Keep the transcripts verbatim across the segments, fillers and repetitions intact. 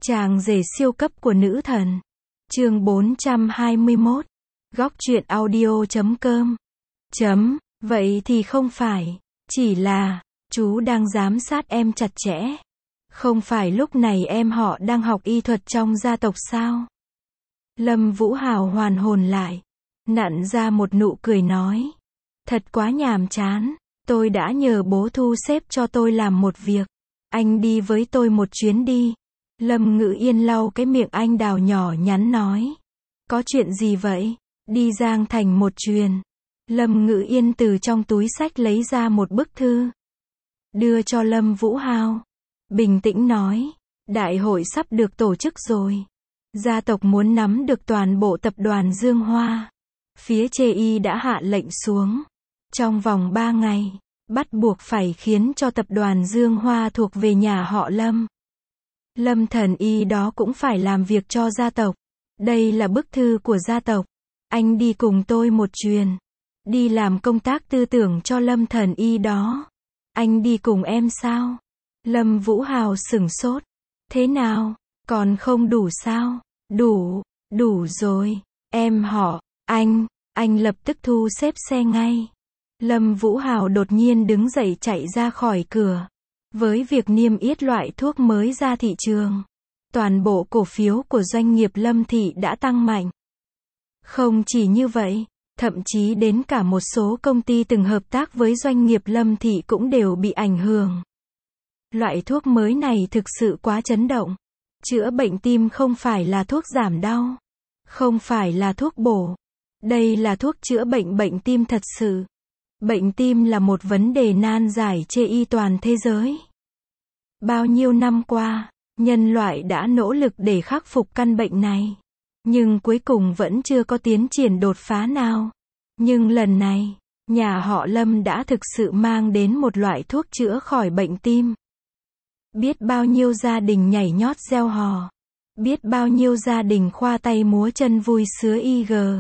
Chàng rể siêu cấp của nữ thần. Chương bốn trăm hai mươi mốt. Góc truyện audio chấm com. Chấm, vậy thì không phải. Chỉ là, chú đang giám sát em chặt chẽ. Không phải lúc này em họ đang học y thuật trong gia tộc sao? Lâm Vũ Hào hoàn hồn lại. Nặn ra một nụ cười nói. Thật quá nhàm chán. Tôi đã nhờ bố thu xếp cho tôi làm một việc. Anh đi với tôi một chuyến đi. Lâm Ngữ Yên lau cái miệng anh đào nhỏ nhắn nói. Có chuyện gì vậy? Đi Giang Thành một chuyến. Lâm Ngữ Yên từ trong túi xách lấy ra một bức thư. Đưa cho Lâm Vũ Hào. Bình tĩnh nói. Đại hội sắp được tổ chức rồi. Gia tộc muốn nắm được toàn bộ tập đoàn Dương Hoa. Phía chê y đã hạ lệnh xuống. Trong vòng ba ngày, bắt buộc phải khiến cho tập đoàn Dương Hoa thuộc về nhà họ Lâm. Lâm thần y đó cũng phải làm việc cho gia tộc. Đây là bức thư của gia tộc. Anh đi cùng tôi một chuyến. Đi làm công tác tư tưởng cho Lâm thần y đó. Anh đi cùng em sao? Lâm Vũ Hào sửng sốt. Thế nào? Còn không đủ sao? Đủ, đủ rồi. Em họ, anh, anh lập tức thu xếp xe ngay. Lâm Vũ Hào đột nhiên đứng dậy chạy ra khỏi cửa. Với việc niêm yết loại thuốc mới ra thị trường, toàn bộ cổ phiếu của doanh nghiệp Lâm Thị đã tăng mạnh. Không chỉ như vậy, thậm chí đến cả một số công ty từng hợp tác với doanh nghiệp Lâm Thị cũng đều bị ảnh hưởng. Loại thuốc mới này thực sự quá chấn động. Chữa bệnh tim không phải là thuốc giảm đau, không phải là thuốc bổ. Đây là thuốc chữa bệnh bệnh tim thật sự. Bệnh tim là một vấn đề nan giải chê y toàn thế giới. Bao nhiêu năm qua, nhân loại đã nỗ lực để khắc phục căn bệnh này. Nhưng cuối cùng vẫn chưa có tiến triển đột phá nào. Nhưng lần này, nhà họ Lâm đã thực sự mang đến một loại thuốc chữa khỏi bệnh tim. Biết bao nhiêu gia đình nhảy nhót reo hò. Biết bao nhiêu gia đình khoa tay múa chân vui sướng i giê.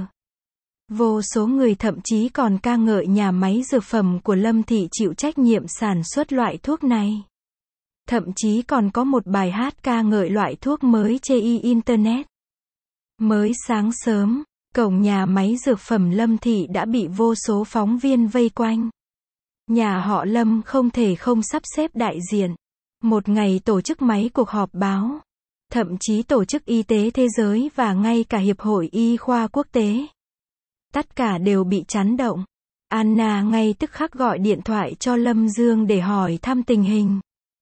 Vô số người thậm chí còn ca ngợi nhà máy dược phẩm của Lâm Thị chịu trách nhiệm sản xuất loại thuốc này. Thậm chí còn có một bài hát ca ngợi loại thuốc mới chê y Internet. Mới sáng sớm, cổng nhà máy dược phẩm Lâm Thị đã bị vô số phóng viên vây quanh. Nhà họ Lâm không thể không sắp xếp đại diện. Một ngày tổ chức mấy cuộc họp báo. Thậm chí Tổ chức Y tế Thế giới và ngay cả Hiệp hội Y khoa Quốc tế. Tất cả đều bị chấn động. Anna ngay tức khắc gọi điện thoại cho Lâm Dương để hỏi thăm tình hình.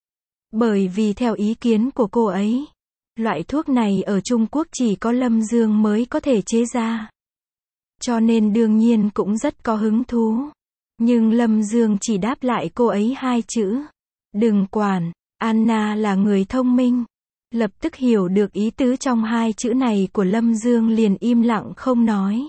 Bởi vì theo ý kiến của cô ấy, loại thuốc này ở Trung Quốc chỉ có Lâm Dương mới có thể chế ra. Cho nên đương nhiên cũng rất có hứng thú. Nhưng Lâm Dương chỉ đáp lại cô ấy hai chữ. Đừng quản. Anna là người thông minh. Lập tức hiểu được ý tứ trong hai chữ này của Lâm Dương liền im lặng không nói.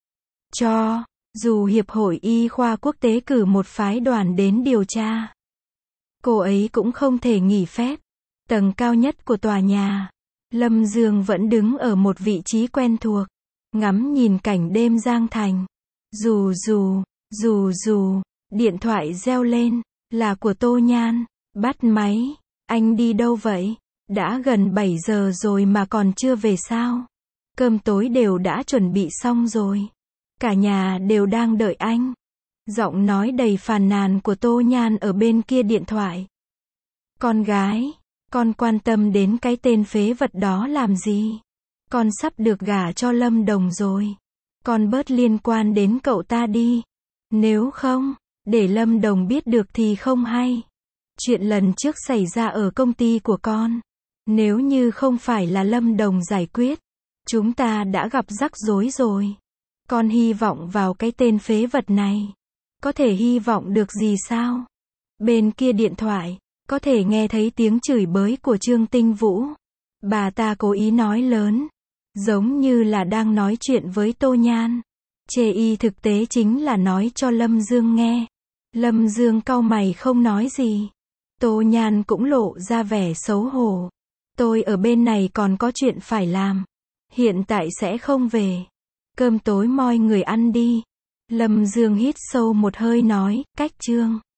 Cho, dù Hiệp hội Y khoa Quốc tế cử một phái đoàn đến điều tra, cô ấy cũng không thể nghỉ phép. Tầng cao nhất của tòa nhà, Lâm Dương vẫn đứng ở một vị trí quen thuộc, ngắm nhìn cảnh đêm Giang Thành. Dù dù, dù dù, điện thoại reo lên, là của Tô Nhan. Bắt máy, anh đi đâu vậy? Đã gần bảy giờ rồi mà còn chưa về sao? Cơm tối đều đã chuẩn bị xong rồi. Cả nhà đều đang đợi anh. Giọng nói đầy phàn nàn của Tô Nhan ở bên kia điện thoại. Con gái, con quan tâm đến cái tên phế vật đó làm gì? Con sắp được gả cho Lâm Đồng rồi. Con bớt liên quan đến cậu ta đi. Nếu không, để Lâm Đồng biết được thì không hay. Chuyện lần trước xảy ra ở công ty của con. Nếu như không phải là Lâm Đồng giải quyết, chúng ta đã gặp rắc rối rồi. Con hy vọng vào cái tên phế vật này. Có thể hy vọng được gì sao? Bên kia điện thoại, có thể nghe thấy tiếng chửi bới của Trương Tinh Vũ. Bà ta cố ý nói lớn, giống như là đang nói chuyện với Tô Nhan. Chê y thực tế chính là nói cho Lâm Dương nghe. Lâm Dương cau mày không nói gì. Tô Nhan cũng lộ ra vẻ xấu hổ. Tôi ở bên này còn có chuyện phải làm. Hiện tại sẽ không về. Cơm tối moi người ăn đi. Lâm Dương hít sâu một hơi nói, cách Trương.